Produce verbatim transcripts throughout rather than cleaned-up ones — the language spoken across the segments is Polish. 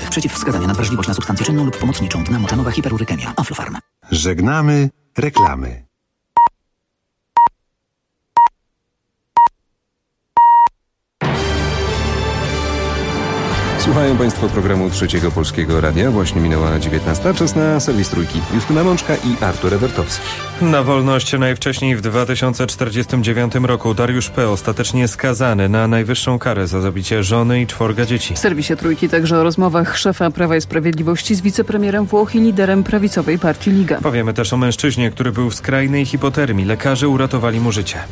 Przeciwwskazania na wrażliwość na substancję czynną lub pomocniczą dna moczanowa hiperurykemia. Aflofarm. Żegnamy reklamy. Słuchają Państwo programu Trzeciego Polskiego Radia. Właśnie minęła dziewiętnasta. Czas na serwis Trójki. Justyna Mączka i Artur Ewertowski. Na wolność najwcześniej w dwa tysiące czterdziestym dziewiątym roku Dariusz P. ostatecznie skazany na najwyższą karę za zabicie żony i czworga dzieci. W serwisie Trójki także o rozmowach szefa Prawa i Sprawiedliwości z wicepremierem Włoch i liderem prawicowej partii Liga. Powiemy też o mężczyźnie, który był w skrajnej hipotermii. Lekarze uratowali mu życie.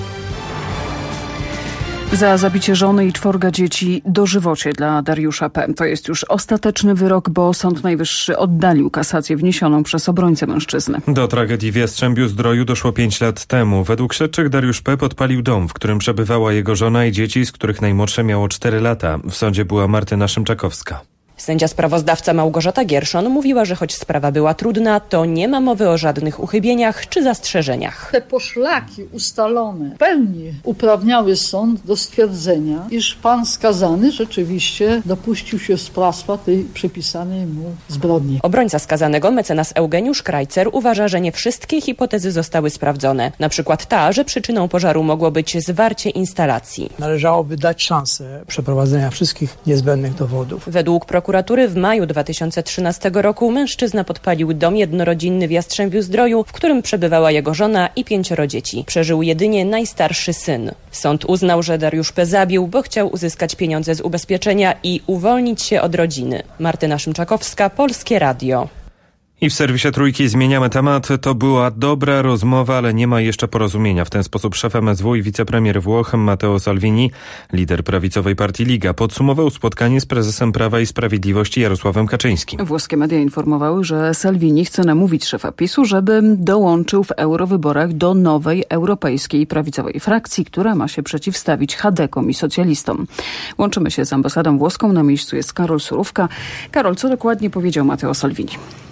Za zabicie żony i czworga dzieci dożywocie dla Dariusza P. To jest już ostateczny wyrok, bo Sąd Najwyższy oddalił kasację wniesioną przez obrońcę mężczyzny. Do tragedii w Jastrzębiu-Zdroju doszło pięć lat temu. Według śledczych Dariusz P. podpalił dom, w którym przebywała jego żona i dzieci, z których najmłodsze miało cztery lata. W sądzie była Martyna Szymczakowska. Sędzia sprawozdawca Małgorzata Gierszon mówiła, że choć sprawa była trudna, to nie ma mowy o żadnych uchybieniach czy zastrzeżeniach. Te poszlaki ustalone w pełni uprawniały sąd do stwierdzenia, iż pan skazany rzeczywiście dopuścił się sprawstwa tej przypisanej mu zbrodni. Obrońca skazanego, mecenas Eugeniusz Krajcer, uważa, że nie wszystkie hipotezy zostały sprawdzone. Na przykład ta, że przyczyną pożaru mogło być zwarcie instalacji. Należałoby dać szansę przeprowadzenia wszystkich niezbędnych dowodów. Według prokuratury w maju dwa tysiące trzynastego roku mężczyzna podpalił dom jednorodzinny w Jastrzębiu-Zdroju, w którym przebywała jego żona i pięcioro dzieci. Przeżył jedynie najstarszy syn. Sąd uznał, że Dariusz P. zabił, bo chciał uzyskać pieniądze z ubezpieczenia i uwolnić się od rodziny. Martyna Szymczakowska, Polskie Radio. I w serwisie Trójki zmieniamy temat. To była dobra rozmowa, ale nie ma jeszcze porozumienia. W ten sposób szef M S W i wicepremier Włoch Matteo Salvini, lider prawicowej partii Liga, podsumował spotkanie z prezesem Prawa i Sprawiedliwości Jarosławem Kaczyńskim. Włoskie media informowały, że Salvini chce namówić szefa PiSu, żeby dołączył w eurowyborach do nowej europejskiej prawicowej frakcji, która ma się przeciwstawić chadekom i socjalistom. Łączymy się z ambasadą włoską. Na miejscu jest Karol Surówka. Karol, co dokładnie powiedział Matteo Salvini?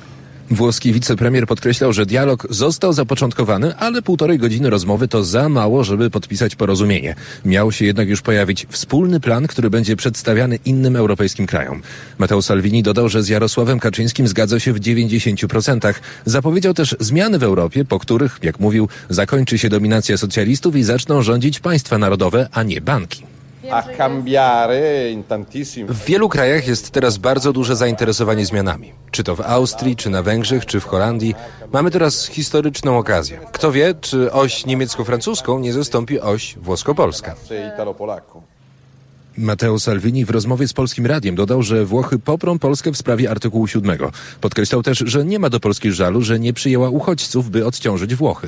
Włoski wicepremier podkreślał, że dialog został zapoczątkowany, ale półtorej godziny rozmowy to za mało, żeby podpisać porozumienie. Miał się jednak już pojawić wspólny plan, który będzie przedstawiany innym europejskim krajom. Matteo Salvini dodał, że z Jarosławem Kaczyńskim zgadza się w dziewięćdziesięciu procentach. Zapowiedział też zmiany w Europie, po których, jak mówił, zakończy się dominacja socjalistów i zaczną rządzić państwa narodowe, a nie banki. W wielu krajach jest teraz bardzo duże zainteresowanie zmianami. Czy to w Austrii, czy na Węgrzech, czy w Holandii. Mamy teraz historyczną okazję. Kto wie, czy oś niemiecko-francuską nie zastąpi oś włosko-polska. Matteo Salvini w rozmowie z Polskim Radiem dodał, że Włochy poprą Polskę w sprawie artykułu siódmego. Podkreślał też, że nie ma do Polski żalu, że nie przyjęła uchodźców, by odciążyć Włochy.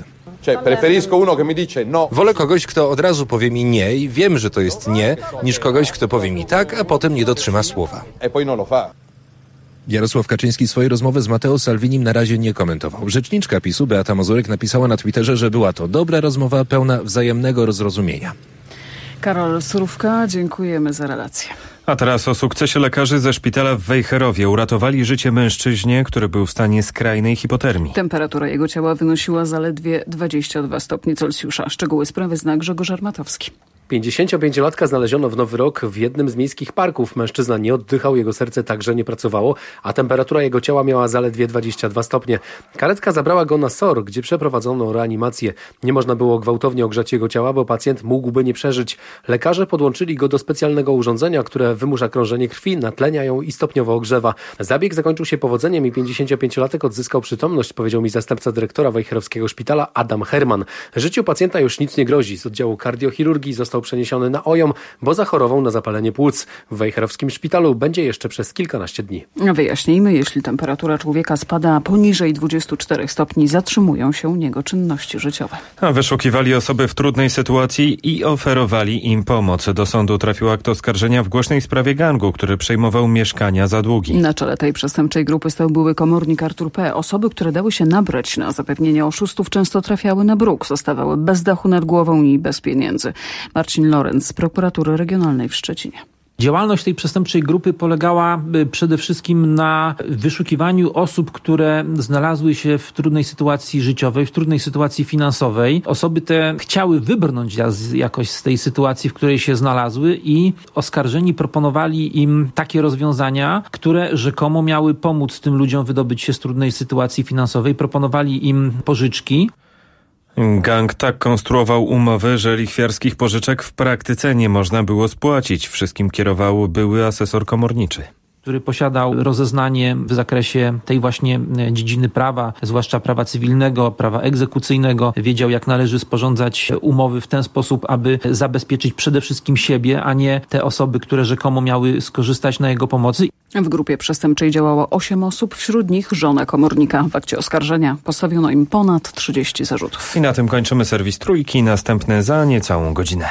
Wolę kogoś, kto od razu powie mi nie i wiem, że to jest nie, niż kogoś, kto powie mi tak, a potem nie dotrzyma słowa. Jarosław Kaczyński swojej rozmowy z Matteo Salvinim na razie nie komentował. Rzeczniczka PiSu Beata Mazurek napisała na Twitterze, że była to dobra rozmowa pełna wzajemnego zrozumienia. Karol Surówka, dziękujemy za relację. A teraz o sukcesie lekarzy ze szpitala w Wejherowie. Uratowali życie mężczyźnie, który był w stanie skrajnej hipotermii. Temperatura jego ciała wynosiła zaledwie dwadzieścia dwa stopnie Celsjusza. Szczegóły sprawy zna Grzegorz Armatowski. pięćdziesięciopięciolatka znaleziono w Nowy Rok w jednym z miejskich parków. Mężczyzna nie oddychał, jego serce także nie pracowało, a temperatura jego ciała miała zaledwie dwadzieścia dwa stopnie. Karetka zabrała go na S O R, gdzie przeprowadzono reanimację. Nie można było gwałtownie ogrzać jego ciała, bo pacjent mógłby nie przeżyć. Lekarze podłączyli go do specjalnego urządzenia, które wymusza krążenie krwi, natlenia ją i stopniowo ogrzewa. Zabieg zakończył się powodzeniem i pięćdziesięciopięciolatek odzyskał przytomność, powiedział mi zastępca dyrektora wejherowskiego szpitala Adam Herman. Życiu pacjenta już nic nie grozi. Z oddziału kardiochirurgii został przeniesiony na O J O M, bo zachorował na zapalenie płuc. W wejherowskim szpitalu będzie jeszcze przez kilkanaście dni. Wyjaśnijmy, jeśli temperatura człowieka spada poniżej dwudziestu czterech stopni, zatrzymują się u niego czynności życiowe. A wyszukiwali osoby w trudnej sytuacji i oferowali im pomoc. Do sądu trafił akt oskarżenia w głośnej sprawie gangu, który przejmował mieszkania za długi. Na czele tej przestępczej grupy stał były komornik Artur P. Osoby, które dały się nabrać na zapewnienie oszustów, często trafiały na bruk, zostawały bez dachu nad głową i bez pieniędzy. Marcin Lorenz z prokuratury regionalnej w Szczecinie. Działalność tej przestępczej grupy polegała przede wszystkim na wyszukiwaniu osób, które znalazły się w trudnej sytuacji życiowej, w trudnej sytuacji finansowej. Osoby te chciały wybrnąć jakoś z tej sytuacji, w której się znalazły i oskarżeni proponowali im takie rozwiązania, które rzekomo miały pomóc tym ludziom wydobyć się z trudnej sytuacji finansowej. Proponowali im pożyczki. Gang tak konstruował umowy, że lichwiarskich pożyczek w praktyce nie można było spłacić. Wszystkim kierował były asesor komorniczy, który posiadał rozeznanie w zakresie tej właśnie dziedziny prawa, zwłaszcza prawa cywilnego, prawa egzekucyjnego. Wiedział, jak należy sporządzać umowy w ten sposób, aby zabezpieczyć przede wszystkim siebie, a nie te osoby, które rzekomo miały skorzystać na jego pomocy. W grupie przestępczej działało osiem osób, wśród nich żona komornika. W akcie oskarżenia postawiono im ponad trzydzieści zarzutów. I na tym kończymy serwis Trójki. Następny za niecałą godzinę.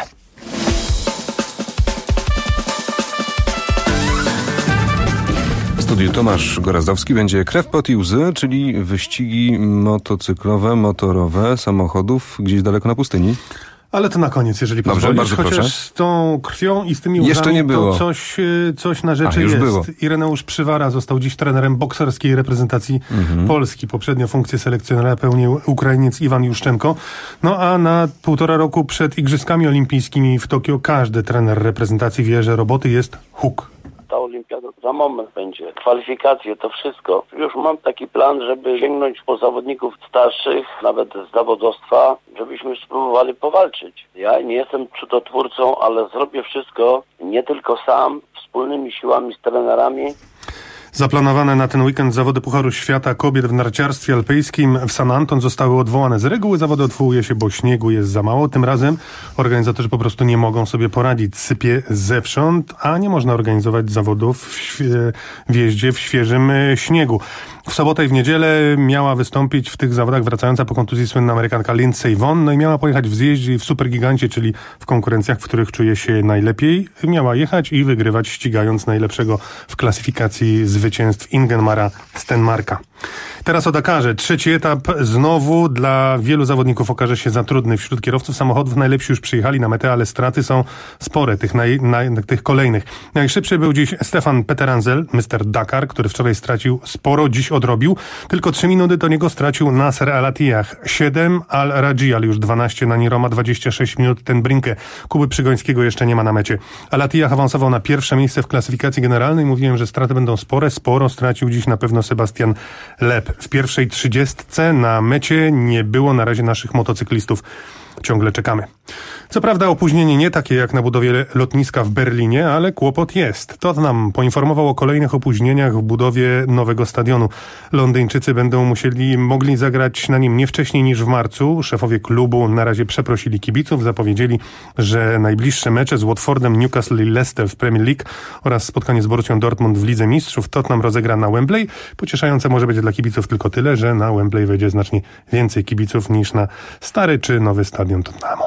W studiu Tomasz Gorazdowski. Będzie krew, pot i łzy, czyli wyścigi motocyklowe, motorowe, samochodów gdzieś daleko na pustyni. Ale to na koniec, jeżeli Dobrze, pozwolisz, bardzo chociaż proszę. z tą krwią i z tymi łzami Jeszcze nie było. to coś, coś na rzeczy A, już jest. było. Ireneusz Przywara został dziś trenerem bokserskiej reprezentacji Mhm. Polski. Poprzednio funkcję selekcjonera pełnił Ukrainiec Iwan Juszczenko. No a na półtora roku przed Igrzyskami Olimpijskimi w Tokio każdy trener reprezentacji wie, że roboty jest huk. Ta olimpiada za moment będzie. Kwalifikacje, to wszystko. Już mam taki plan, żeby sięgnąć po zawodników starszych, nawet z zawodowstwa, żebyśmy spróbowali powalczyć. Ja nie jestem cudotwórcą, ale zrobię wszystko, nie tylko sam, wspólnymi siłami z trenerami. Zaplanowane na ten weekend zawody Pucharu Świata Kobiet w narciarstwie alpejskim w San Anton zostały odwołane. Z reguły zawody odwołuje się, bo śniegu jest za mało. Tym razem organizatorzy po prostu nie mogą sobie poradzić. Sypie zewsząd, a nie można organizować zawodów w, świe- w jeździe w świeżym e, śniegu. W sobotę i w niedzielę miała wystąpić w tych zawodach wracająca po kontuzji słynna Amerykanka Lindsey Vonn, no i miała pojechać w zjeździe i w supergigancie, czyli w konkurencjach, w których czuje się najlepiej. Miała jechać i wygrywać, ścigając najlepszego w klasyfikacji zwycięstw Ingemara Stenmarka. Teraz o Dakarze. Trzeci etap znowu dla wielu zawodników okaże się za trudny. Wśród kierowców samochodów najlepsi już przyjechali na metę, ale straty są spore, tych, naj, naj, tych kolejnych. Najszybszy był dziś Stefan Peteranzel, mister Dakar, który wczoraj stracił sporo, dziś odrobił. Tylko trzy minuty do niego stracił Nasser Al-Attiyah. siedem Al-Raji, ale już dwanaście na Niroma, dwadzieścia sześć minut ten Brinkę. Kuby Przygońskiego jeszcze nie ma na mecie. Al-Attiyah awansował na pierwsze miejsce w klasyfikacji generalnej. Mówiłem, że straty będą spore. Sporo stracił dziś na pewno Sebastian Loeb. W pierwszej trzydziestce na mecie nie było na razie naszych motocyklistów. Ciągle czekamy. Co prawda opóźnienie nie takie jak na budowie lotniska w Berlinie, ale kłopot jest. Tottenham poinformował o kolejnych opóźnieniach w budowie nowego stadionu. Londyńczycy będą musieli, mogli zagrać na nim nie wcześniej niż w marcu. Szefowie klubu na razie przeprosili kibiców, zapowiedzieli, że najbliższe mecze z Watfordem, Newcastle i Leicester w Premier League oraz spotkanie z Borussią Dortmund w Lidze Mistrzów Tottenham rozegra na Wembley. Pocieszające może być dla kibiców tylko tyle, że na Wembley wejdzie znacznie więcej kibiców niż na stary czy nowy stadion Tottenhamu.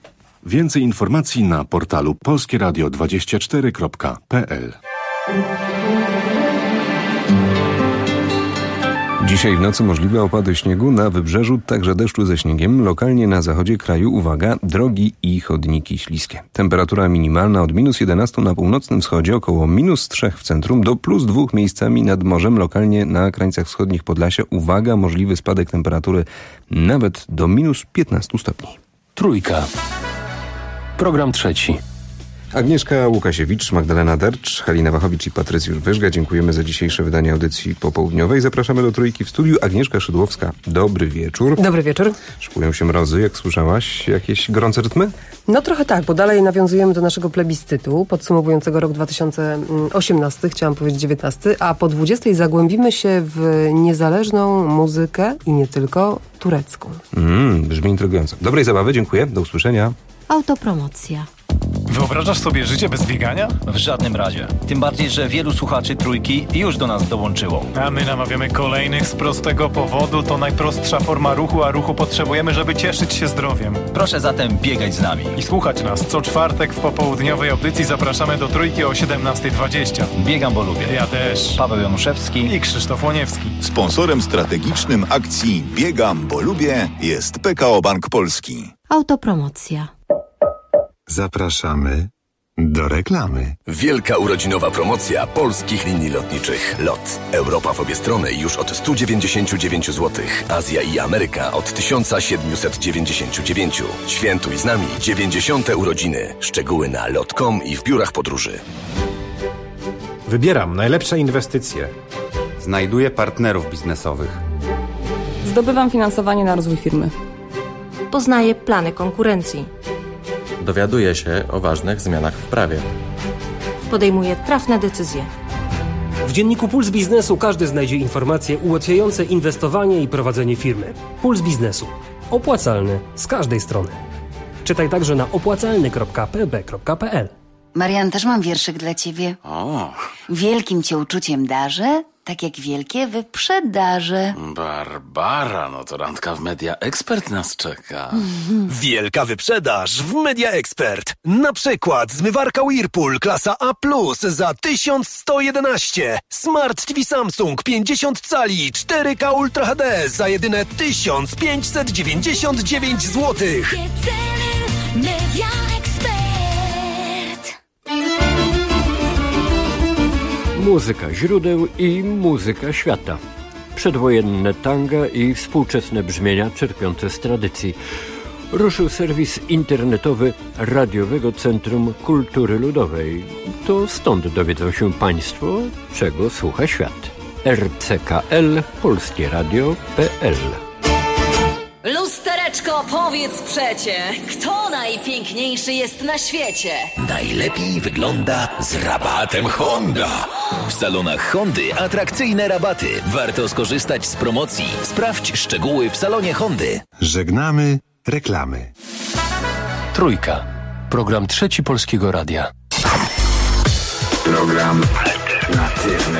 Więcej informacji na portalu polskie radio dwadzieścia cztery kropka p l. Dzisiaj w nocy możliwe opady śniegu na wybrzeżu, także deszczu ze śniegiem. Lokalnie na zachodzie kraju, uwaga, drogi i chodniki śliskie. Temperatura minimalna od minus jedenaście na północnym wschodzie, około minus trzy w centrum, do plus dwa miejscami nad morzem. Lokalnie na krańcach wschodnich Podlasia, uwaga, możliwy spadek temperatury nawet do minus piętnaście stopni. Trójka. Program trzeci. Agnieszka Łukasiewicz, Magdalena Dercz, Halina Wachowicz i Patrycjusz Wyżga. Dziękujemy za dzisiejsze wydanie audycji popołudniowej. Zapraszamy do Trójki w studiu. Agnieszka Szydłowska, dobry wieczór. Dobry wieczór. Szykują się mrozy, jak słyszałaś. Jakieś gorące rytmy? No trochę tak, bo dalej nawiązujemy do naszego plebiscytu podsumowującego rok dwa tysiące osiemnasty, chciałam powiedzieć dziewiętnasty, a po dwudziestej zagłębimy się w niezależną muzykę i nie tylko turecką. Mm, brzmi intrygująco. Dobrej zabawy, dziękuję. Do usłyszenia. Autopromocja. Wyobrażasz sobie życie bez biegania? W żadnym razie. Tym bardziej, że wielu słuchaczy Trójki już do nas dołączyło. A my namawiamy kolejnych z prostego powodu. To najprostsza forma ruchu, a ruchu potrzebujemy, żeby cieszyć się zdrowiem. Proszę zatem biegać z nami. I słuchać nas. Co czwartek w popołudniowej audycji zapraszamy do Trójki o siedemnasta dwadzieścia. Biegam, bo lubię. Ja też. Paweł Januszewski i Krzysztof Łoniewski. Sponsorem strategicznym akcji Biegam, bo lubię jest P K O Bank Polski. Autopromocja. Zapraszamy Do reklamy. Wielka urodzinowa promocja polskich linii lotniczych. LOT. Europa w obie strony już od sto dziewięćdziesiąt dziewięć złotych. Azja i Ameryka od tysiąc siedemset dziewięćdziesiąt dziewięć. Świętuj z nami dziewięćdziesiąte urodziny. Szczegóły na lot kropka com i w biurach podróży. Wybieram najlepsze inwestycje. Znajduję partnerów biznesowych. Zdobywam finansowanie na rozwój firmy. Poznaję plany konkurencji. Dowiaduję się o ważnych zmianach w prawie. Podejmuję trafne decyzje. W dzienniku Puls Biznesu każdy znajdzie informacje ułatwiające inwestowanie i prowadzenie firmy. Puls Biznesu. Opłacalny z każdej strony. Czytaj także na opłacalny kropka p b kropka p l. Marian, też mam wierszyk dla ciebie. O. Wielkim cię uczuciem darzę, tak jak wielkie wyprzedaże. Barbara, no to randka w Media Expert nas czeka. Mhm. Wielka wyprzedaż w Media Expert. Na przykład zmywarka Whirlpool klasa A plus za tysiąc sto jedenaście. Smart T V Samsung pięćdziesiąt cali cztery K Ultra H D za jedyne tysiąc pięćset dziewięćdziesiąt dziewięć złotych. Media Expert. Muzyka źródeł i muzyka świata. Przedwojenne tanga i współczesne brzmienia czerpiące z tradycji. Ruszył serwis internetowy Radiowego Centrum Kultury Ludowej. To stąd dowiedzą się Państwo, czego słucha świat. R C K L Polskie Radio kropka p l. Lustereczko, powiedz przecie, kto najpiękniejszy jest na świecie? Najlepiej wygląda z rabatem Honda. W salonach Hondy atrakcyjne rabaty. Warto skorzystać z promocji. Sprawdź szczegóły w salonie Hondy. Żegnamy reklamy. Trójka. Program Trzeci Polskiego Radia. Program alternatywny.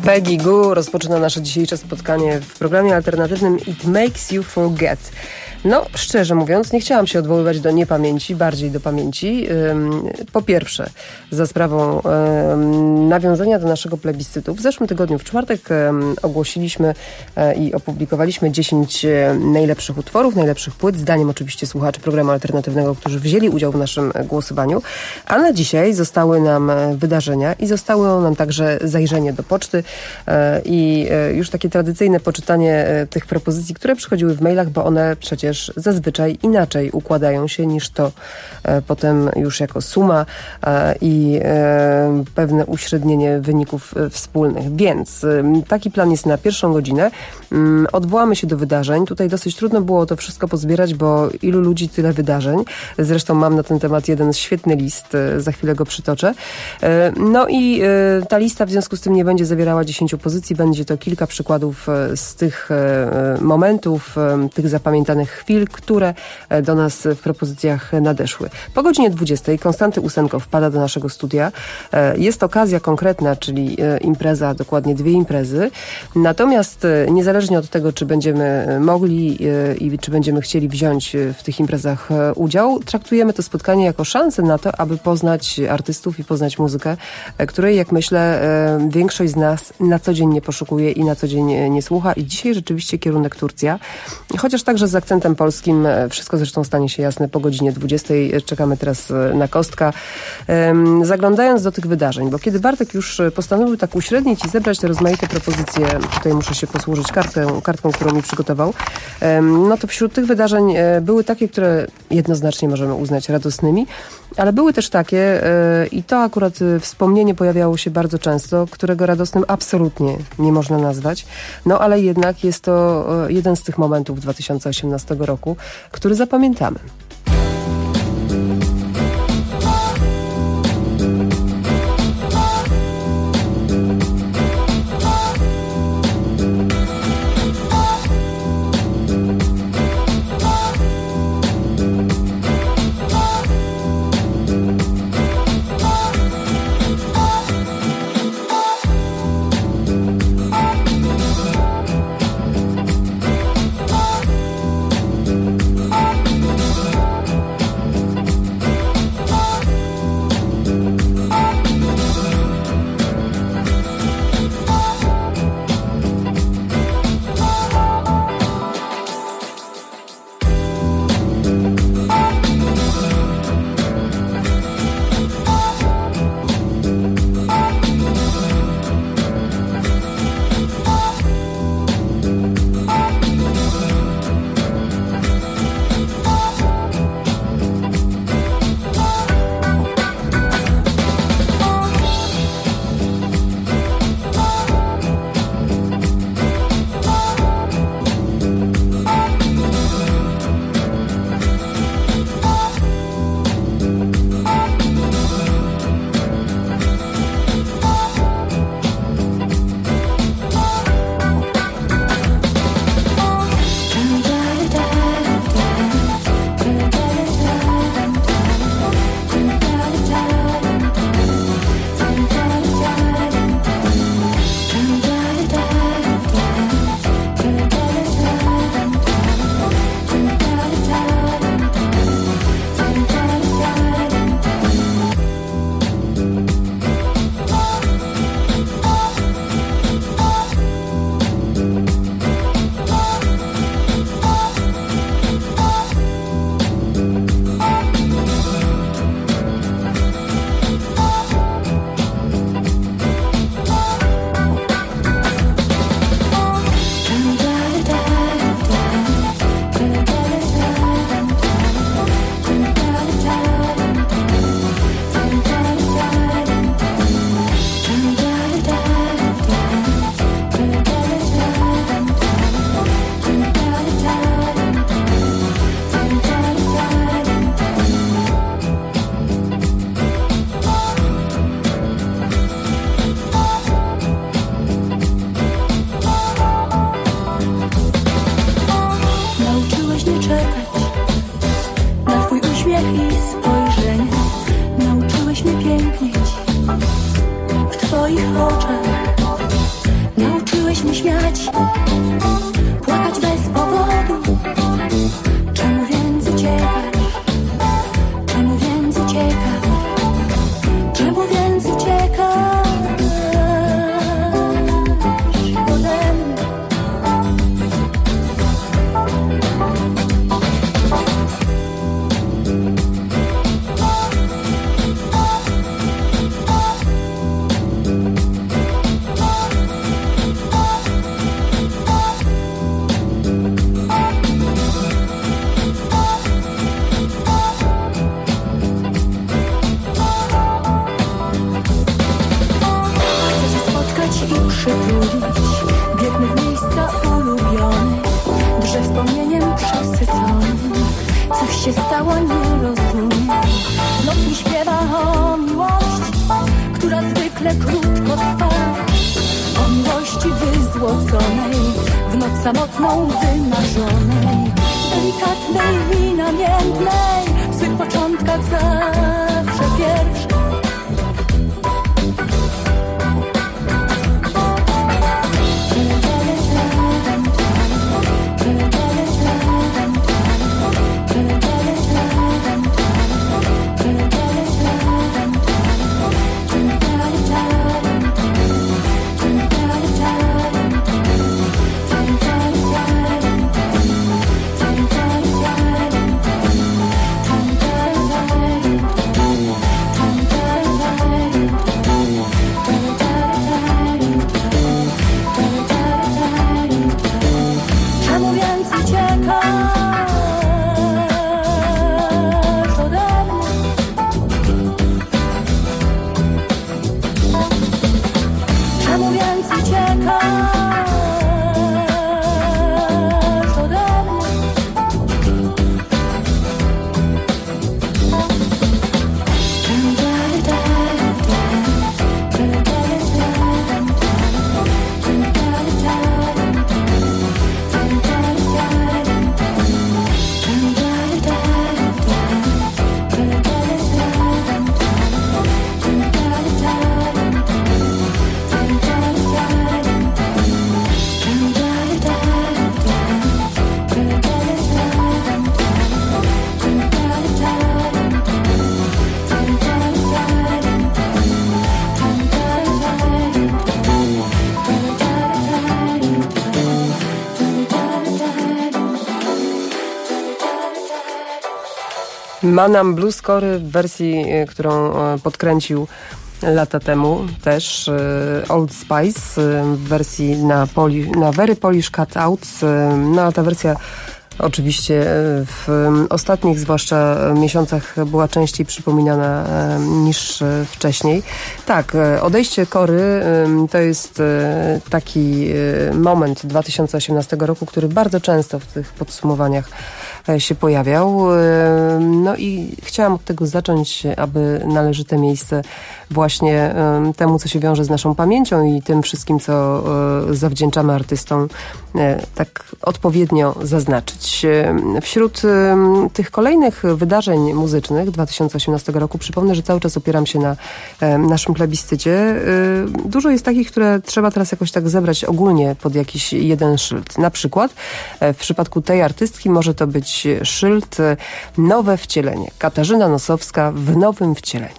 Peggy Gou rozpoczyna nasze dzisiejsze spotkanie w programie alternatywnym It Makes You Forget. No, szczerze mówiąc, nie chciałam się odwoływać do niepamięci, bardziej do pamięci. Po pierwsze, za sprawą nawiązania do naszego plebiscytu. W zeszłym tygodniu, w czwartek, ogłosiliśmy i opublikowaliśmy dziesięć najlepszych utworów, najlepszych płyt, zdaniem oczywiście słuchaczy programu alternatywnego, którzy wzięli udział w naszym głosowaniu. A na dzisiaj zostały nam wydarzenia i zostało nam także zajrzenie do poczty i już takie tradycyjne poczytanie tych propozycji, które przychodziły w mailach, bo one przecież zazwyczaj inaczej układają się niż to e, potem już jako suma e, i e, pewne uśrednienie wyników e, wspólnych. Więc e, taki plan jest na pierwszą godzinę. Mm, odwołamy się do wydarzeń. Tutaj dosyć trudno było to wszystko pozbierać, bo ilu ludzi, tyle wydarzeń. Zresztą mam na ten temat jeden świetny list, e, za chwilę go przytoczę. E, no i e, ta lista w związku z tym nie będzie zawierała dziesięciu pozycji, będzie to kilka przykładów e, z tych e, momentów, e, tych zapamiętanych chwil, które do nas w propozycjach nadeszły. Po godzinie dwudziestej Konstanty Usenko wpada do naszego studia. Jest okazja konkretna, czyli impreza, dokładnie dwie imprezy. Natomiast niezależnie od tego, czy będziemy mogli i czy będziemy chcieli wziąć w tych imprezach udział, traktujemy to spotkanie jako szansę na to, aby poznać artystów i poznać muzykę, której, jak myślę, większość z nas na co dzień nie poszukuje i na co dzień nie słucha. I dzisiaj rzeczywiście kierunek Turcja. Chociaż także z akcentem polskim. Wszystko zresztą stanie się jasne po godzinie dwudziestej. Czekamy teraz na Kostka. Zaglądając do tych wydarzeń, bo kiedy Bartek już postanowił tak uśrednić i zebrać te rozmaite propozycje, tutaj muszę się posłużyć kartką, kartką, którą mi przygotował, no to wśród tych wydarzeń były takie, które jednoznacznie możemy uznać radosnymi, ale były też takie, i to akurat wspomnienie pojawiało się bardzo często, którego radosnym absolutnie nie można nazwać, no ale jednak jest to jeden z tych momentów dwa tysiące osiemnastego roku, który zapamiętamy. twoich oczach się śmiać, płakać bez powodu. Czemu więc uciekasz? Czemu więc uciekasz? Czemu więc uciekasz ode mnie? I przytulić, biegnę w miejsca ulubione, drże wspomnieniem przesyconym. Coś się stało, nie rozumiem. Noc mi śpiewa o miłości, która zwykle krótko trwa. O miłości wyzłoconej, w noc samotną wymarzonej, delikatnej i namiętnej, w swych początkach zawsze pierwszy. Manam Blue Score w wersji, którą podkręcił lata temu też Old Spice w wersji na, poli, na Very Polish Cutouts. No a ta wersja oczywiście w ostatnich zwłaszcza miesiącach była częściej przypominana niż wcześniej. Tak, odejście Kory to jest taki moment dwa tysiące osiemnastego roku, który bardzo często w tych podsumowaniach się pojawiał. No i chciałam od tego zacząć, aby należyte miejsce właśnie temu, co się wiąże z naszą pamięcią i tym wszystkim, co zawdzięczamy artystom, tak odpowiednio zaznaczyć. Wśród tych kolejnych wydarzeń muzycznych dwa tysiące osiemnastego roku, przypomnę, że cały czas opieram się na naszym plebiscycie. Dużo jest takich, które trzeba teraz jakoś tak zebrać ogólnie pod jakiś jeden szyld. Na przykład w przypadku tej artystki może to być szyld Nowe Wcielenie. Katarzyna Nosowska w nowym wcieleniu.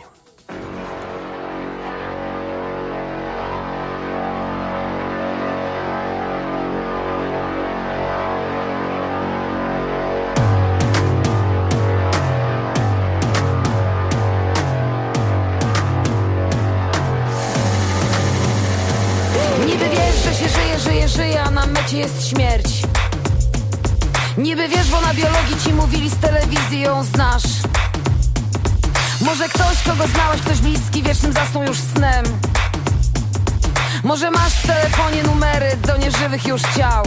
Niby wiesz, że się żyje, żyje, żyje, a na mecie jest śmierć. Niby wiesz, bo na biologii ci mówili z telewizji, ją znasz. Może ktoś, kogo znałeś, ktoś bliski, wiecznym zasnął już snem. Może masz w telefonie numery do nieżywych już ciał.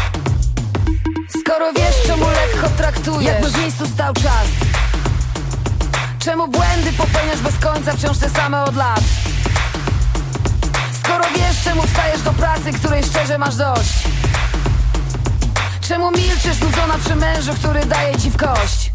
Skoro wiesz, czemu lekko traktujesz, jakby w miejscu stał czas. Czemu błędy popełniasz bez końca, wciąż te same od lat. Skoro wiesz, czemu wstajesz do pracy, której szczerze masz dość. Czemu milczysz nudzona przy mężu, który daje ci w kość?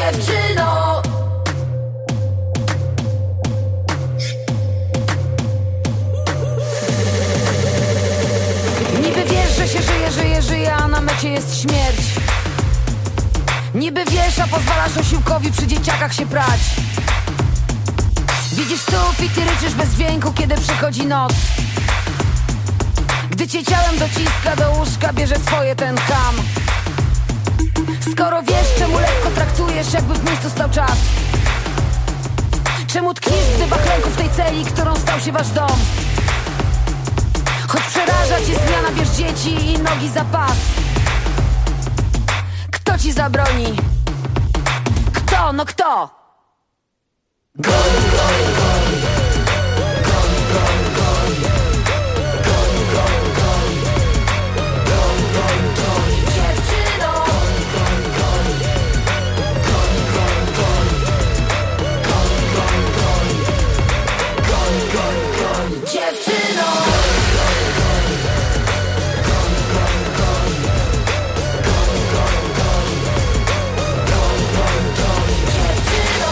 dziewczyno. Niby wiesz, że się żyje, żyje, żyje, a na mecie jest śmierć. Niby wiesz, a pozwalasz osiłkowi przy dzieciakach się prać. Widzisz sufit i ryczysz bez dźwięku, kiedy przychodzi noc. Gdy cię ciałem dociska do łóżka, bierze swoje ten cham. Skoro wiesz, czemu lekko traktujesz, jakby w miejscu stał czas. Czemu tkniesz w dybach ręku w tej celi, którą stał się wasz dom. Choć przeraża cię zmiana, bierz dzieci i nogi za pas. Kto ci zabroni? Kto? No kto? Goń, goń, goń. Goń, goń, goń. Goń, goń, goń. Goń, goń, goń. Dziewczyno. Goń, goń, goń. Goń, goń, goń. Goń, goń, goń. Goń, goń, goń. Dziewczyno. Goń, goń, goń. Goń, goń, goń. Goń, goń, goń. Goń, goń, goń. Dziewczyno.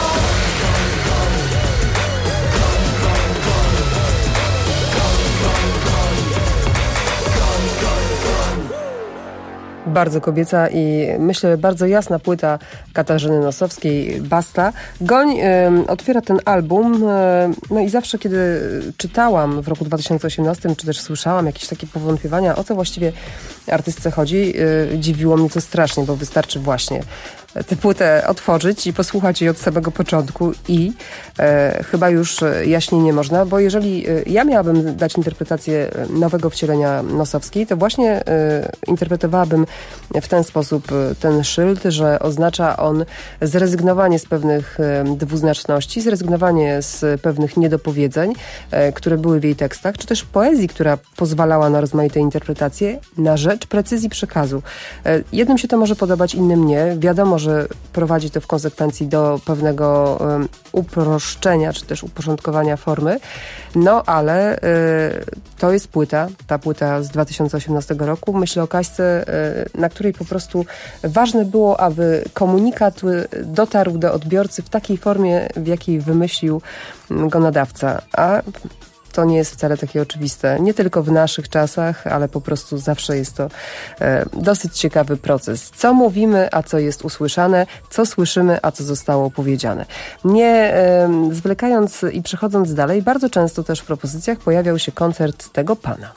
Bardzo kobieca i myślę bardzo jasna płyta Katarzyny Nosowskiej, Basta. Goń y, otwiera ten album, y, no i zawsze kiedy czytałam w roku dwa tysiące osiemnastym, czy też słyszałam jakieś takie powątpiewania, o co właściwie artystce chodzi, y, dziwiło mnie to strasznie, bo wystarczy właśnie tę płytę otworzyć i posłuchać jej od samego początku i e, chyba już jaśniej nie można, bo jeżeli e, ja miałabym dać interpretację nowego wcielenia Nosowskiej, to właśnie e, interpretowałabym w ten sposób ten szyld, że oznacza on zrezygnowanie z pewnych e, dwuznaczności, zrezygnowanie z pewnych niedopowiedzeń, e, które były w jej tekstach, czy też poezji, która pozwalała na rozmaite interpretacje, na rzecz precyzji przekazu. E, jednym się to może podobać, innym nie. Wiadomo, że że prowadzi to w konsekwencji do pewnego um, uproszczenia, czy też uporządkowania formy. No, ale y, to jest płyta, ta płyta z dwa tysiące osiemnastego roku. Myślę o Kaśce, y, na której po prostu ważne było, aby komunikat dotarł do odbiorcy w takiej formie, w jakiej wymyślił go nadawca. A to nie jest wcale takie oczywiste. Nie tylko w naszych czasach, ale po prostu zawsze jest to e, dosyć ciekawy proces. Co mówimy, a co jest usłyszane, co słyszymy, a co zostało powiedziane. Nie e, zwlekając i przechodząc dalej, bardzo często też w propozycjach pojawiał się koncert tego pana.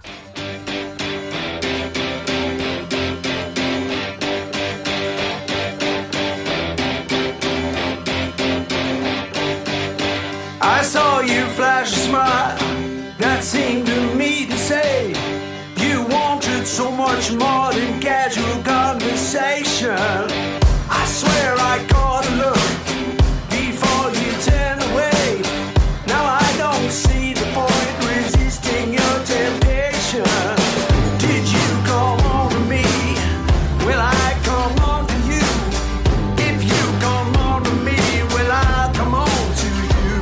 I saw you flash a smile that seemed to me to say you wanted so much more than casual conversation. I swear I caught a look before you turned away. Now I don't see the point resisting your temptation. Did you come on to me? Will I come on to you? If you come on to me, will I come on to you?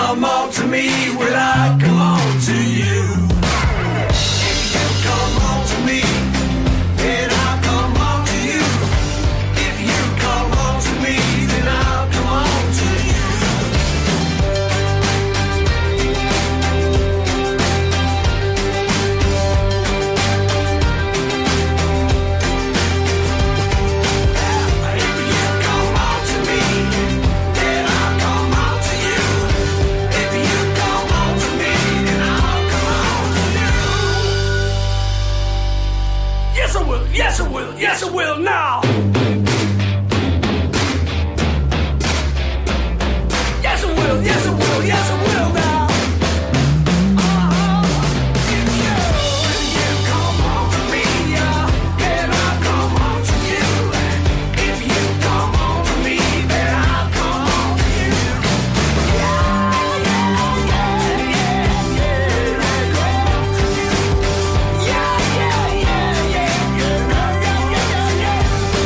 come on to me, will I come on to you? If you come on to me, then I'll come on to you. If you come on to me, then I'll come on to you. If you come on to me, then I'll come on to you. If you come on to me, then I'll come on to you. Yes, I will. Yes, I will. Yes, I will now. Yes, I will. Yes, I will. Yes, I will now. If you, if you come on to me, yeah, then I'll come on to you. If you come on to me, then I'll come on to you. Yeah, yeah, yeah, yeah, yeah, I'll come on to you. Yeah, yeah, yeah, yeah, yeah, yeah, yeah, yeah,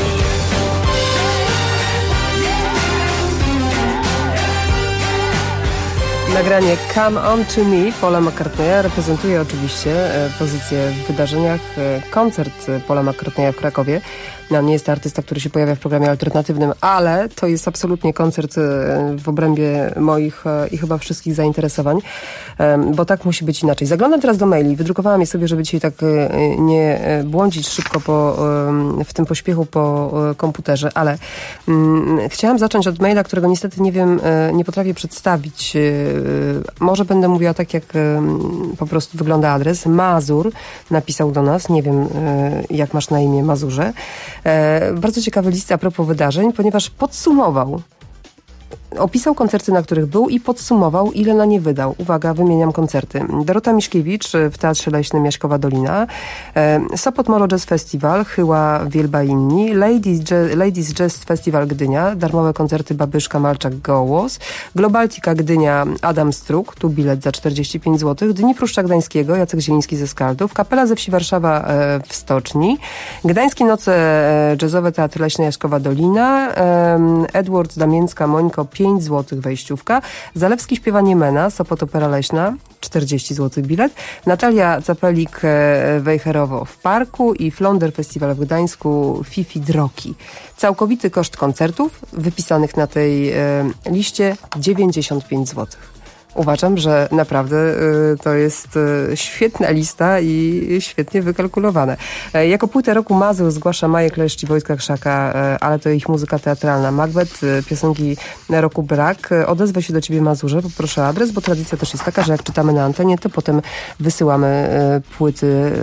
Nagranie Come On To Me Paula McCartneya reprezentuje oczywiście e, pozycję w wydarzeniach. E, koncert Paula McCartneya w Krakowie. No, nie jest to artysta, który się pojawia w programie alternatywnym, ale to jest absolutnie koncert e, w obrębie moich e, i chyba wszystkich zainteresowań, e, bo tak musi być inaczej. Zaglądam teraz do maili. Wydrukowałam je sobie, żeby dzisiaj tak e, nie e, błądzić szybko po, e, w tym pośpiechu po e, komputerze, ale m, chciałam zacząć od maila, którego niestety nie wiem, e, nie potrafię przedstawić. E, Może będę mówiła tak, jak po prostu wygląda adres. Mazur napisał do nas, nie wiem jak masz na imię, Mazurze. Bardzo ciekawy list a propos wydarzeń, ponieważ podsumował, opisał koncerty, na których był i podsumował, ile na nie wydał. Uwaga, wymieniam koncerty. Dorota Miszkiewicz w Teatrze Leśnym Jaśkowa Dolina, Sopot Molo Jazz Festival, Chyła Wielba Inni, Ladies Jazz, Ladies Jazz Festival Gdynia, darmowe koncerty Babyszka Malczak Gołos, Globaltica Gdynia Adam Struk, tu bilet za czterdzieści pięć złotych, Dni Pruszcza Gdańskiego, Jacek Zieliński ze Skaldów, Kapela ze Wsi Warszawa w Stoczni, Gdańskie Noce Jazzowe Teatr Leśny Jaśkowa Dolina, Edward Damięcka Mońko pięć złotych wejściówka, Zalewski śpiewa Niemena, Sopot Opera Leśna, czterdzieści złotych bilet, Natalia Capelik-Wejherowo w Parku i Flonder Festiwal w Gdańsku, Fifi Droki. Całkowity koszt koncertów wypisanych na tej e, liście dziewięćdziesiąt pięć złotych. Uważam, że naprawdę y, to jest y, świetna lista i świetnie wykalkulowane. E, jako płytę roku Mazur zgłasza Maję Kleszcz i Wojtka Krzaka, e, ale to ich muzyka teatralna. Macbeth, y, piosenki roku brak. E, odezwę się do ciebie, Mazurze, poproszę adres, bo tradycja też jest taka, że jak czytamy na antenie, to potem wysyłamy e, płyty e,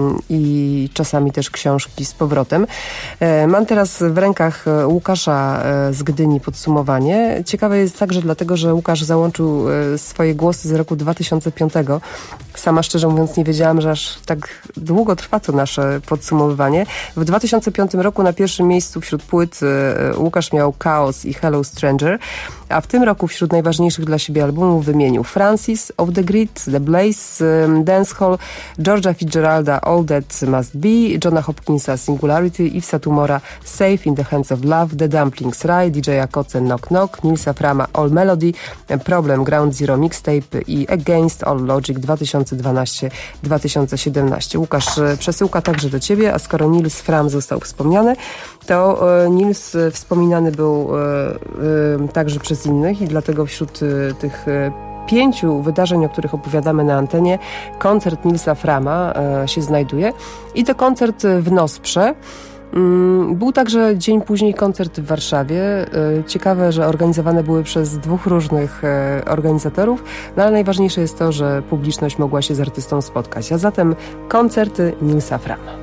i czasami też książki z powrotem. E, mam teraz w rękach Łukasza e, z Gdyni podsumowanie. Ciekawe jest także dlatego, że Łukasz załączył e, swoje głosy z roku dwa tysiące piątego. Sama szczerze mówiąc nie wiedziałam, że aż tak długo trwa to nasze podsumowywanie. W dwa tysiące piątym roku na pierwszym miejscu wśród płyt Łukasz miał Chaos i Hello Stranger, a w tym roku wśród najważniejszych dla siebie albumów wymienił Francis, Off the Grid, The Blaze, Dancehall, Georgia Fitzgeralda, All That Must Be, Johna Hopkinsa Singularity, Yvesa Tumora Safe in the Hands of Love, The Dumplings Rye, D J Koce Knock Knock, Nilsa Frama All Melody, Problem Ground Zero Mixtape i Against All Logic dwa tysiące dwanaście dwa tysiące siedemnaście. Łukasz, przesyłka także do ciebie, a skoro Nils Fram został wspomniany, to e, Nils wspominany był e, e, także przez innych i dlatego wśród e, tych e, pięciu wydarzeń, o których opowiadamy na antenie, koncert Nilsa Frama e, się znajduje i to koncert w Nosprze. Był także dzień później koncert w Warszawie. Ciekawe, że organizowane były przez dwóch różnych organizatorów, no ale najważniejsze jest to, że publiczność mogła się z artystą spotkać. A zatem koncerty Nilsa Frama.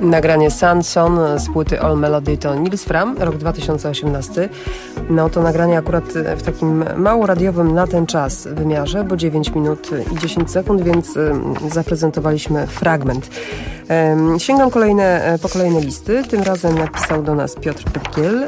Nagranie Sanson z płyty All Melody to Nils Fram, rok dwa tysiące osiemnasty. No to nagranie akurat w takim mało radiowym na ten czas wymiarze, bo dziewięć minut i dziesięć sekund, więc zaprezentowaliśmy fragment. Sięgam kolejne, po kolejne listy. Tym razem napisał do nas Piotr Pytkiel.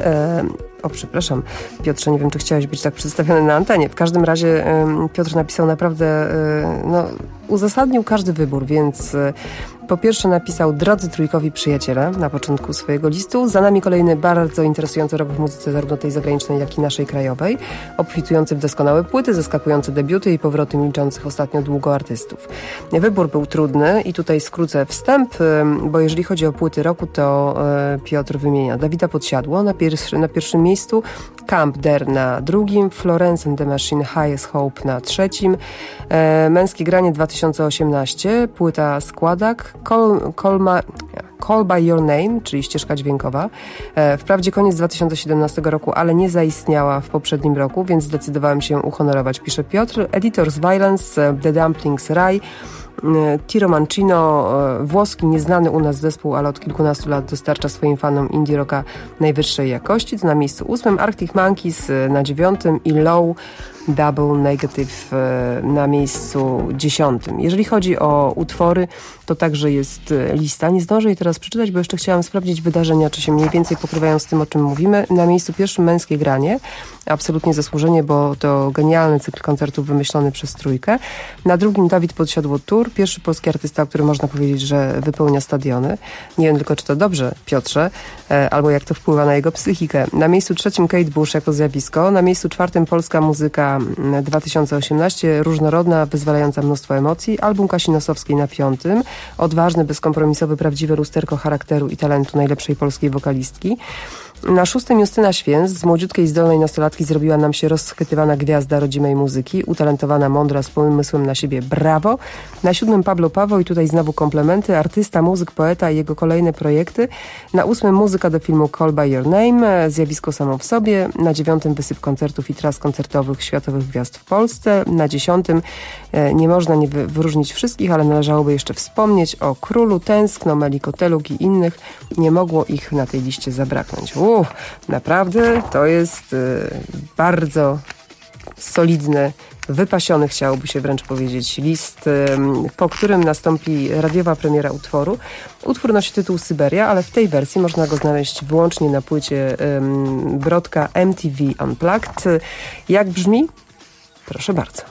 O, przepraszam, Piotrze, nie wiem, czy chciałeś być tak przedstawiony na antenie. W każdym razie Piotr napisał naprawdę, no, uzasadnił każdy wybór, więc po pierwsze napisał: drodzy trójkowi przyjaciele, na początku swojego listu. Za nami kolejny bardzo interesujący rok w muzyce, zarówno tej zagranicznej, jak i naszej krajowej, obfitujący w doskonałe płyty, zaskakujące debiuty i powroty milczących ostatnio długo artystów. Wybór był trudny i tutaj skrócę wstęp, bo jeżeli chodzi o płyty roku, to Piotr wymienia Dawida Podsiadło na, pierwszy, na pierwszym miejscu, Camp Der na drugim, Florence and the Machine Highest Hope na trzecim, Męskie Granie dwa tysiące osiemnaście, płyta Składak, Call, call, ma, call by Your Name, czyli ścieżka dźwiękowa. Wprawdzie koniec dwa tysiące siedemnastego roku, ale nie zaistniała w poprzednim roku, więc zdecydowałem się uhonorować, pisze Piotr. Editor's Violence, The Dumplings Raj, Tiro Mancino, włoski, nieznany u nas zespół, ale od kilkunastu lat dostarcza swoim fanom indie rocka najwyższej jakości. To na miejscu ósmym, Arctic Monkeys na dziewiątym i Low Double Negative na miejscu dziesiątym. Jeżeli chodzi o utwory, to także jest lista. Nie zdążę jej teraz przeczytać, bo jeszcze chciałam sprawdzić wydarzenia, czy się mniej więcej pokrywają z tym, o czym mówimy. Na miejscu pierwszym Męskie Granie. Absolutnie zasłużenie, bo to genialny cykl koncertów wymyślony przez trójkę. Na drugim Dawid Podsiadło Tour. Pierwszy polski artysta, który można powiedzieć, że wypełnia stadiony. Nie wiem tylko, czy to dobrze, Piotrze, albo jak to wpływa na jego psychikę. Na miejscu trzecim Kate Bush jako zjawisko. Na miejscu czwartym polska muzyka dwa tysiące osiemnaście, różnorodna, wyzwalająca mnóstwo emocji. Album Kasi Nosowskiej na piątym. Odważny, bezkompromisowy, prawdziwe lusterko charakteru i talentu najlepszej polskiej wokalistki. Na szóstym Justyna Święc, z młodziutkiej zdolnej nastolatki zrobiła nam się rozchwytywana gwiazda rodzimej muzyki, utalentowana, mądra, z pomysłem na siebie, brawo. Na siódmym Pablo Paweł i tutaj znowu komplementy, artysta, muzyk, poeta i jego kolejne projekty. Na ósmym muzyka do filmu Call by Your Name, zjawisko samo w sobie. Na dziewiątym wysyp koncertów i tras koncertowych światowych gwiazd w Polsce. Na dziesiątym nie można nie wyróżnić wszystkich, ale należałoby jeszcze wspomnieć o Królu, Tęskno, Meliko Teluk i innych. Nie mogło ich na tej liście zabraknąć. Uff, naprawdę to jest y, bardzo solidny, wypasiony, chciałoby się wręcz powiedzieć, list, y, po którym nastąpi radiowa premiera utworu. Utwór nosi tytuł Syberia, ale w tej wersji można go znaleźć wyłącznie na płycie y, Brodka M T V Unplugged. Jak brzmi? Proszę bardzo.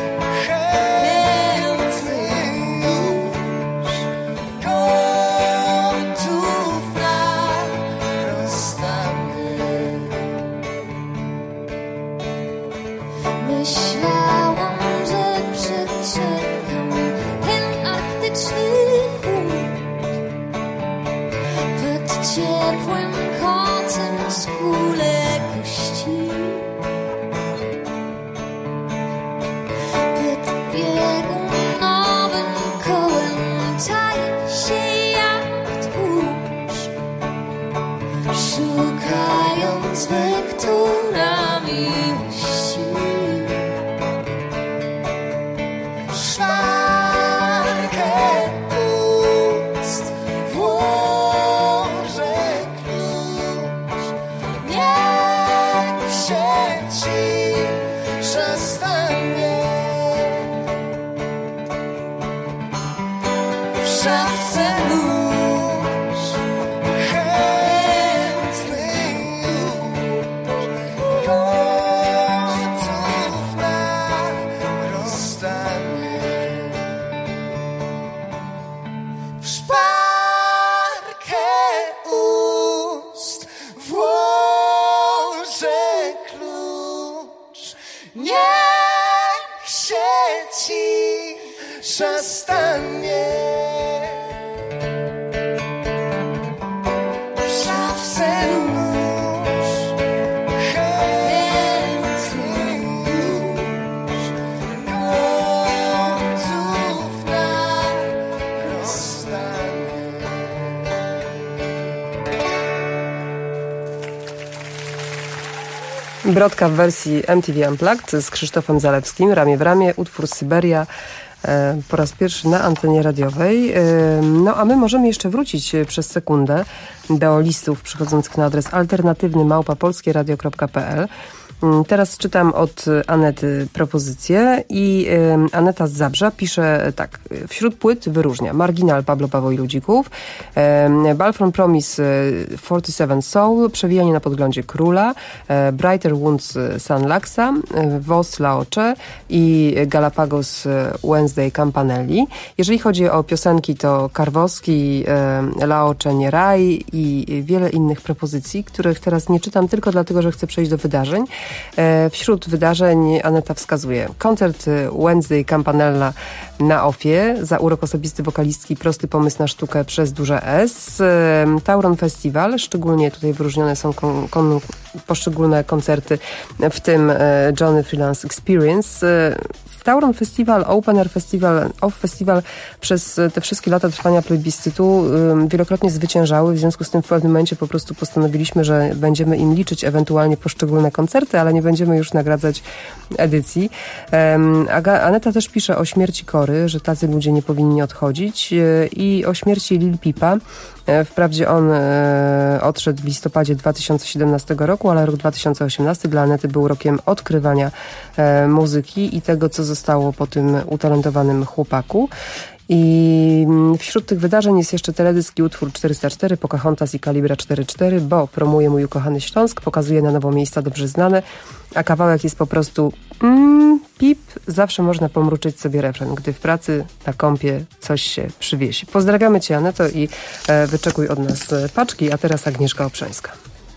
Chętny już szafce nóż, chętny już, gotów na rozstanie. W szparkę ust włożę klucz, niech się cisza stanie. W szafce nóż, chętny już, gotów na rozstanie. Brodka w wersji M T V Unplugged z Krzysztofem Zalewskim, ramię w ramię, utwór Syberia e, po raz pierwszy na antenie radiowej. E, no a my możemy jeszcze wrócić przez sekundę do listów przychodzących na adres alternatywny małpa polskieradio kropka p l. Teraz czytam od Anety propozycję i y, Aneta z Zabrza pisze tak. Wśród płyt wyróżnia Marginal Pablo Paweł i Ludzików, y, Ball from Promise y, czterdzieści siedem Soul, Przewijanie na podglądzie Króla, y, Brighter Wounds San Laxa, y, Vos Laocze i Galapagos Wednesday Campanelli. Jeżeli chodzi o piosenki, to Karwowski, y, Laocze Nie Raj i wiele innych propozycji, których teraz nie czytam tylko dlatego, że chcę przejść do wydarzeń. Wśród wydarzeń Aneta wskazuje koncert Wednesday Campanella na Ofie, za urok osobisty wokalistki, prosty pomysł na sztukę przez duże S. Tauron Festival, szczególnie tutaj wyróżnione są kon, kon, poszczególne koncerty, w tym Johnny Freelance Experience. Tauron Festival, Open Air Festival, Off Festival przez te wszystkie lata trwania plebiscytu wielokrotnie zwyciężały, w związku z tym w pewnym momencie po prostu postanowiliśmy, że będziemy im liczyć ewentualnie poszczególne koncerty, ale nie będziemy już nagradzać edycji. Aneta też pisze o śmierci Kory, że tacy ludzie nie powinni odchodzić, i o śmierci Lil Peepa. Wprawdzie on e, odszedł w listopadzie dwa tysiące siedemnastego roku, ale rok dwa tysiące osiemnasty dla Anety był rokiem odkrywania e, muzyki i tego, co zostało po tym utalentowanym chłopaku. I wśród tych wydarzeń jest jeszcze teledysk i utwór czterysta cztery, Pocahontas i Kalibra cztery cztery, bo promuje mój ukochany Śląsk, pokazuje na nowo miejsca dobrze znane, a kawałek jest po prostu mm, pip, zawsze można pomruczyć sobie refren, gdy w pracy na kąpie coś się przywiesi. Pozdrawiamy Cię, Aneto, i e, wyczekuj od nas paczki, a teraz Agnieszka Obszańska.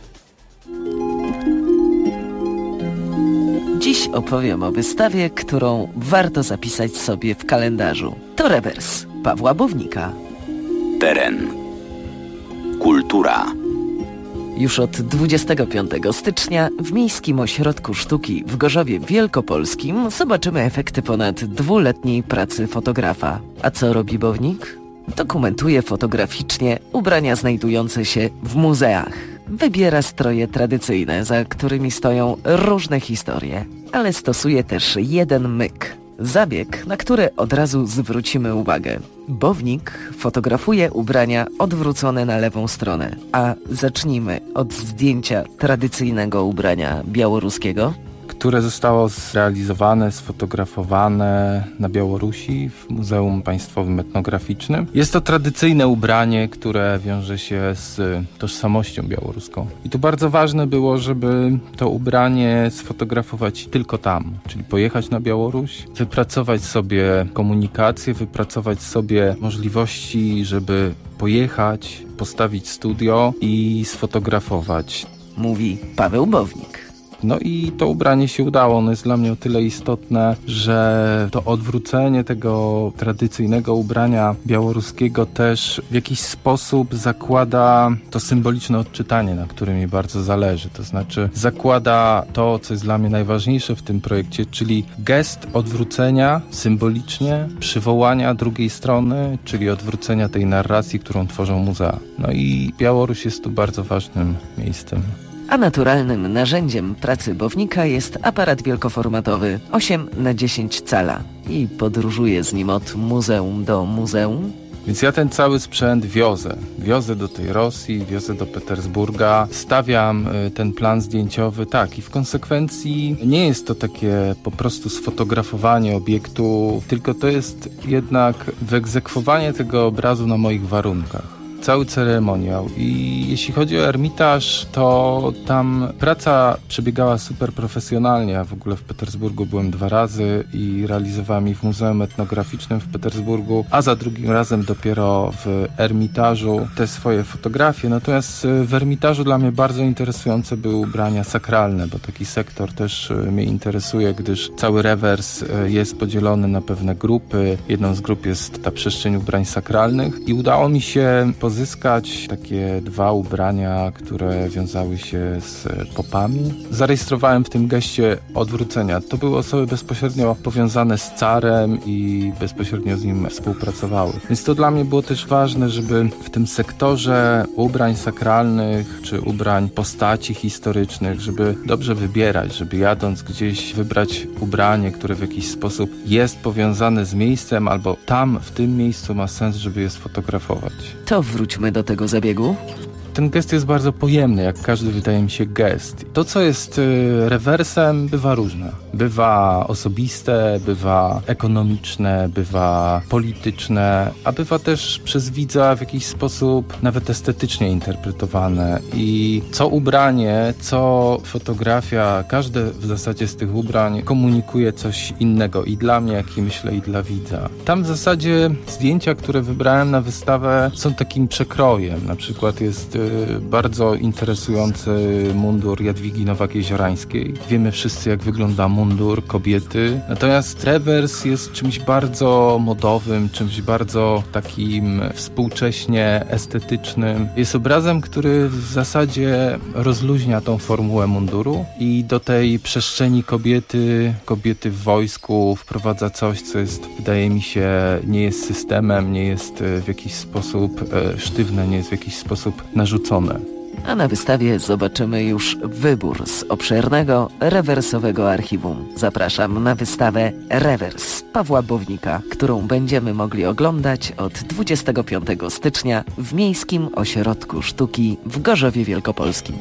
Dziś opowiem o wystawie, którą warto zapisać sobie w kalendarzu. To Rewers Pawła Bownika. Teren. Kultura. Już od dwudziestego piątego stycznia w Miejskim Ośrodku Sztuki w Gorzowie Wielkopolskim zobaczymy efekty ponad dwuletniej pracy fotografa. A co robi Bownik? Dokumentuje fotograficznie ubrania znajdujące się w muzeach. Wybiera stroje tradycyjne, za którymi stoją różne historie, ale stosuje też jeden myk. Zabieg, na który od razu zwrócimy uwagę. Bownik fotografuje ubrania odwrócone na lewą stronę, a zacznijmy od zdjęcia tradycyjnego ubrania białoruskiego, które zostało zrealizowane, sfotografowane na Białorusi w Muzeum Państwowym Etnograficznym. Jest to tradycyjne ubranie, które wiąże się z tożsamością białoruską. I tu bardzo ważne było, żeby to ubranie sfotografować tylko tam, czyli pojechać na Białoruś, wypracować sobie komunikację, wypracować sobie możliwości, żeby pojechać, postawić studio i sfotografować. Mówi Paweł Bownik. No i to ubranie się udało. Ono jest dla mnie o tyle istotne, że to odwrócenie tego tradycyjnego ubrania białoruskiego też w jakiś sposób zakłada to symboliczne odczytanie, na którym mi bardzo zależy. To znaczy zakłada to, co jest dla mnie najważniejsze w tym projekcie, czyli gest odwrócenia symbolicznie, przywołania drugiej strony, czyli odwrócenia tej narracji, którą tworzą muzea. No i Białoruś jest tu bardzo ważnym miejscem. A naturalnym narzędziem pracy Bownika jest aparat wielkoformatowy osiem na dziesięć cala i podróżuje z nim od muzeum do muzeum, Więc ja ten cały sprzęt wiozę. Wiozę do tej Rosji, wiozę do Petersburga, stawiam ten plan zdjęciowy, tak, i w konsekwencji nie jest to takie po prostu sfotografowanie obiektu, tylko to jest jednak wyegzekwowanie tego obrazu na moich warunkach. Cały ceremoniał. I jeśli chodzi o Ermitaż, to tam praca przebiegała super profesjonalnie. Ja w ogóle w Petersburgu byłem dwa razy i realizowałem ich w Muzeum Etnograficznym w Petersburgu, a za drugim razem dopiero w Ermitażu te swoje fotografie. Natomiast w Ermitażu dla mnie bardzo interesujące były ubrania sakralne, bo taki sektor też mnie interesuje, gdyż cały rewers jest podzielony na pewne grupy. Jedną z grup jest ta przestrzeń ubrań sakralnych i udało mi się pozyskać takie dwa ubrania, które wiązały się z popami. Zarejestrowałem w tym geście odwrócenia. To były osoby bezpośrednio powiązane z carem i bezpośrednio z nim współpracowały. Więc to dla mnie było też ważne, żeby w tym sektorze ubrań sakralnych czy ubrań postaci historycznych, żeby dobrze wybierać, żeby jadąc gdzieś wybrać ubranie, które w jakiś sposób jest powiązane z miejscem albo tam, w tym miejscu ma sens, żeby je sfotografować. To wróćmy do tego zabiegu. Ten gest jest bardzo pojemny, jak każdy, wydaje mi się, gest. To, co jest rewersem, bywa różne. Bywa osobiste, bywa ekonomiczne, bywa polityczne, a bywa też przez widza w jakiś sposób nawet estetycznie interpretowane. I co ubranie, co fotografia, każde w zasadzie z tych ubrań komunikuje coś innego i dla mnie, jak i myślę, i dla widza. Tam w zasadzie zdjęcia, które wybrałem na wystawę, są takim przekrojem. Na przykład jest bardzo interesujący mundur Jadwigi Nowak-Jeziorańskiej. Wiemy wszyscy, jak wygląda mundur kobiety. Natomiast rewers jest czymś bardzo modowym, czymś bardzo takim współcześnie estetycznym. Jest obrazem, który w zasadzie rozluźnia tą formułę munduru i do tej przestrzeni kobiety, kobiety w wojsku wprowadza coś, co jest, wydaje mi się, nie jest systemem, nie jest w jakiś sposób sztywne, nie jest w jakiś sposób narzucone. A na wystawie zobaczymy już wybór z obszernego, rewersowego archiwum. Zapraszam na wystawę Rewers Pawła Bownika, którą będziemy mogli oglądać od dwudziestego piątego stycznia w Miejskim Ośrodku Sztuki w Gorzowie Wielkopolskim.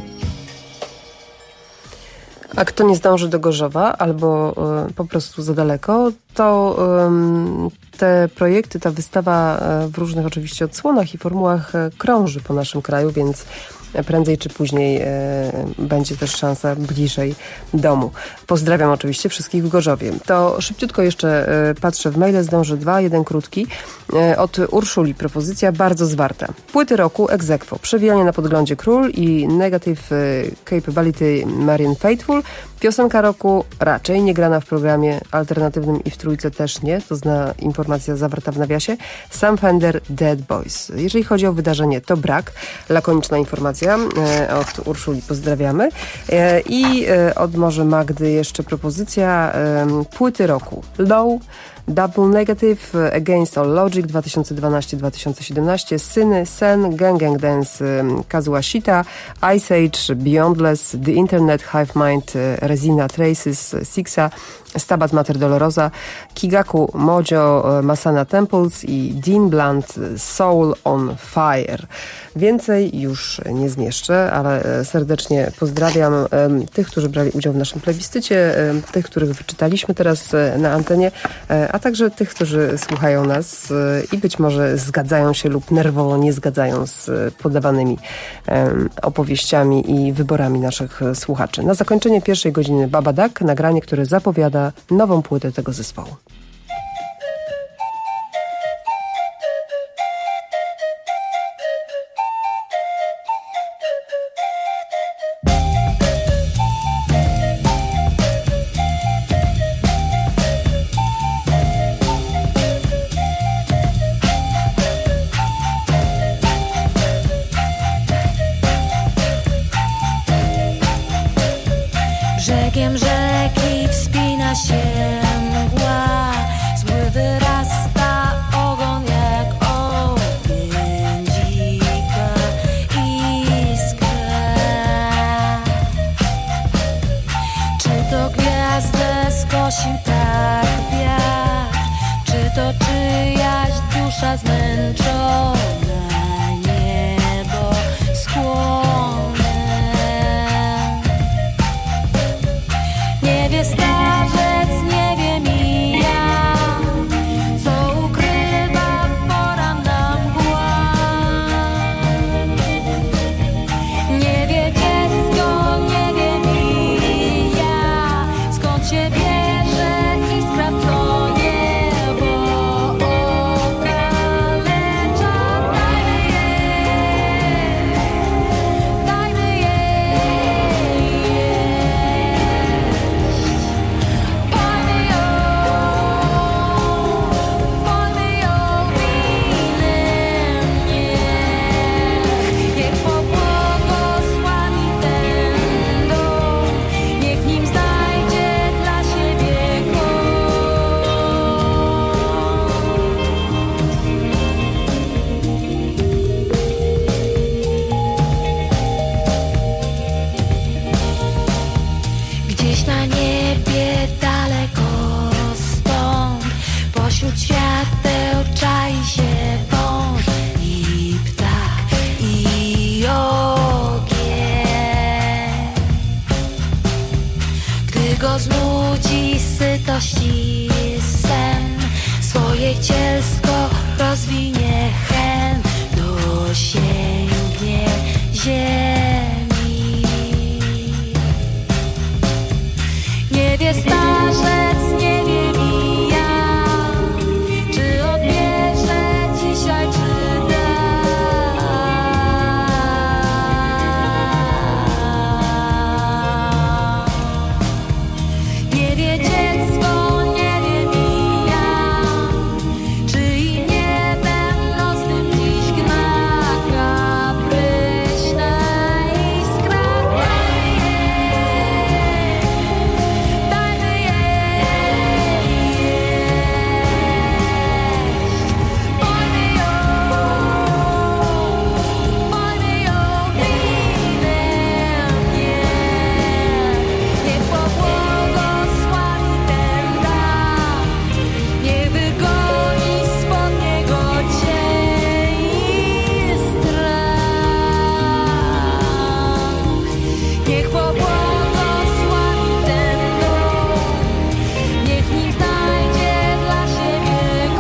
A kto nie zdąży do Gorzowa albo y, po prostu za daleko, to y, te projekty, ta wystawa y, w różnych oczywiście odsłonach i formułach y, krąży po naszym kraju, więc prędzej czy później e, będzie też szansa bliżej domu. Pozdrawiam oczywiście wszystkich w Gorzowie. To szybciutko jeszcze e, patrzę w maile, zdążę dwa, jeden krótki. E, od Urszuli propozycja bardzo zwarta. Płyty roku ex aequo. Przewijanie na podglądzie Król i Negative Capability Marian Faithfull. Piosenka roku raczej nie grana w programie alternatywnym i w trójce też nie. To zna informacja zawarta w nawiasie. Sam Fender Dead Boys. Jeżeli chodzi o wydarzenie, to brak. Lakoniczna informacja od Urszuli, pozdrawiamy. I od może Magdy jeszcze propozycja płyty roku. Low, Double Negative, Against All Logic dwa tysiące dwanaście do dwa tysiące siedemnaście, Syny, Sen, Gang Gang Dance, Kazuo Shita, Ice Age, Beyondless, The Internet, Hive Mind, Resina Traces, Sixa, Stabat Mater Dolorosa, Kigaku Mojo, Masana Temples i Dean Blunt, Soul on Fire. Więcej już nie zmieszczę, ale serdecznie pozdrawiam tych, którzy brali udział w naszym plebiscycie, tych, których wyczytaliśmy teraz na antenie, a także tych, którzy słuchają nas i być może zgadzają się lub nerwowo nie zgadzają z podawanymi opowieściami i wyborami naszych słuchaczy. Na zakończenie pierwszej godziny Babadak, nagranie, które zapowiada nową płytę tego zespołu. Brzegiem rzeki wspina się mgła, zły wyrasta ogon jak ogień dzika iskra. Czy to gwiazdę skosił tak wiatr, czy to czyjaś dusza nasza zmęczona niebo skłonne. Nie wie starzec, nie wie mija, co ukrywa poranna mgła. Nie wie dziecko, nie wie mija, skąd się bierze iskra, co niebo okalecza. Dajmy jej, dajmy jej jeść. Pojmy ją, pojmy ją winem, niech, niech pobłogosławi ten dom, niech w nim znajdzie dla siebie kąt. Gdzieś na niebie daleko stąd, pośród świateł czai się wąż i ptak i ogień. Gdy go znudzi sytości sen, swoje cielsko rozwinie hen, dosięgnie ziemi. Nie wie starzec, nie wie mija, czy odbierze dzisiaj, czy da. Nie wie dziecko, nie wie mija, czy i niebem nocnym dziś gna kapryśna iskra. Dajmy jej, dajmy jej jeść. Pojmy ją, pojmy ją winem, niech, niech pobłogosławi ten dam, niech wygoni spod niego cień i strach. Niech pobłogosławi ten dom, niech w nim znajdzie dla siebie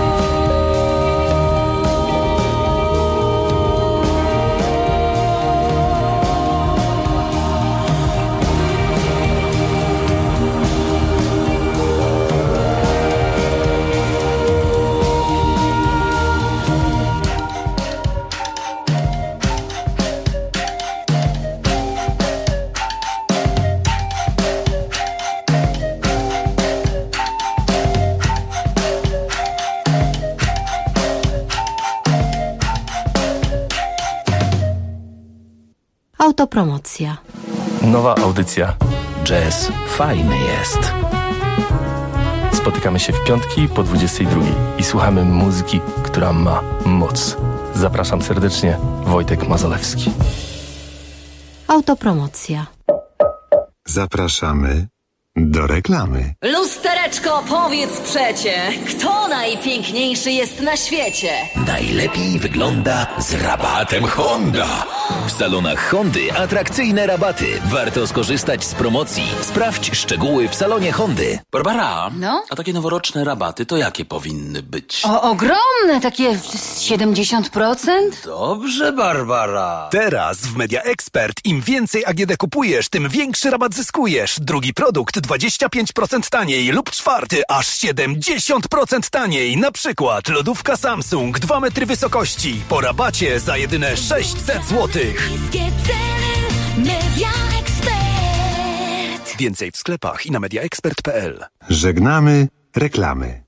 Autopromocja. Nowa audycja. Jazz fajny jest. Spotykamy się w piątki po dwudziestej drugiej i słuchamy muzyki, która ma moc. Zapraszam serdecznie, Wojtek Mazolewski. Autopromocja. Zapraszamy do reklamy. Lustereczko, powiedz przecie, kto najpiękniejszy jest na świecie? Najlepiej wygląda z rabatem Honda. W salonach Hondy atrakcyjne rabaty. Warto skorzystać z promocji. Sprawdź szczegóły w salonie Hondy. Barbara, No? a takie noworoczne rabaty to jakie powinny być? O, ogromne, takie siedemdziesiąt procent? Dobrze, Barbara. Teraz w Media Expert im więcej A G D kupujesz, tym większy rabat zyskujesz. Drugi produkt dwadzieścia pięć procent taniej lub czwarty aż siedemdziesiąt procent taniej. Na przykład lodówka Samsung dwa metry wysokości po rabacie za jedyne sześćset złotych. Niskie ceny, Media Expert. Więcej w sklepach i na mediaexpert kropka p l. Żegnamy reklamy.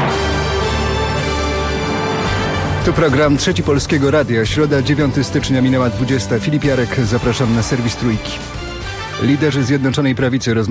Tu program Trzeci Polskiego Radia. Środa, dziewiątego stycznia, minęła dwudziesta. Filip Jarek, zapraszam na serwis Trójki. Liderzy Zjednoczonej Prawicy rozmawiają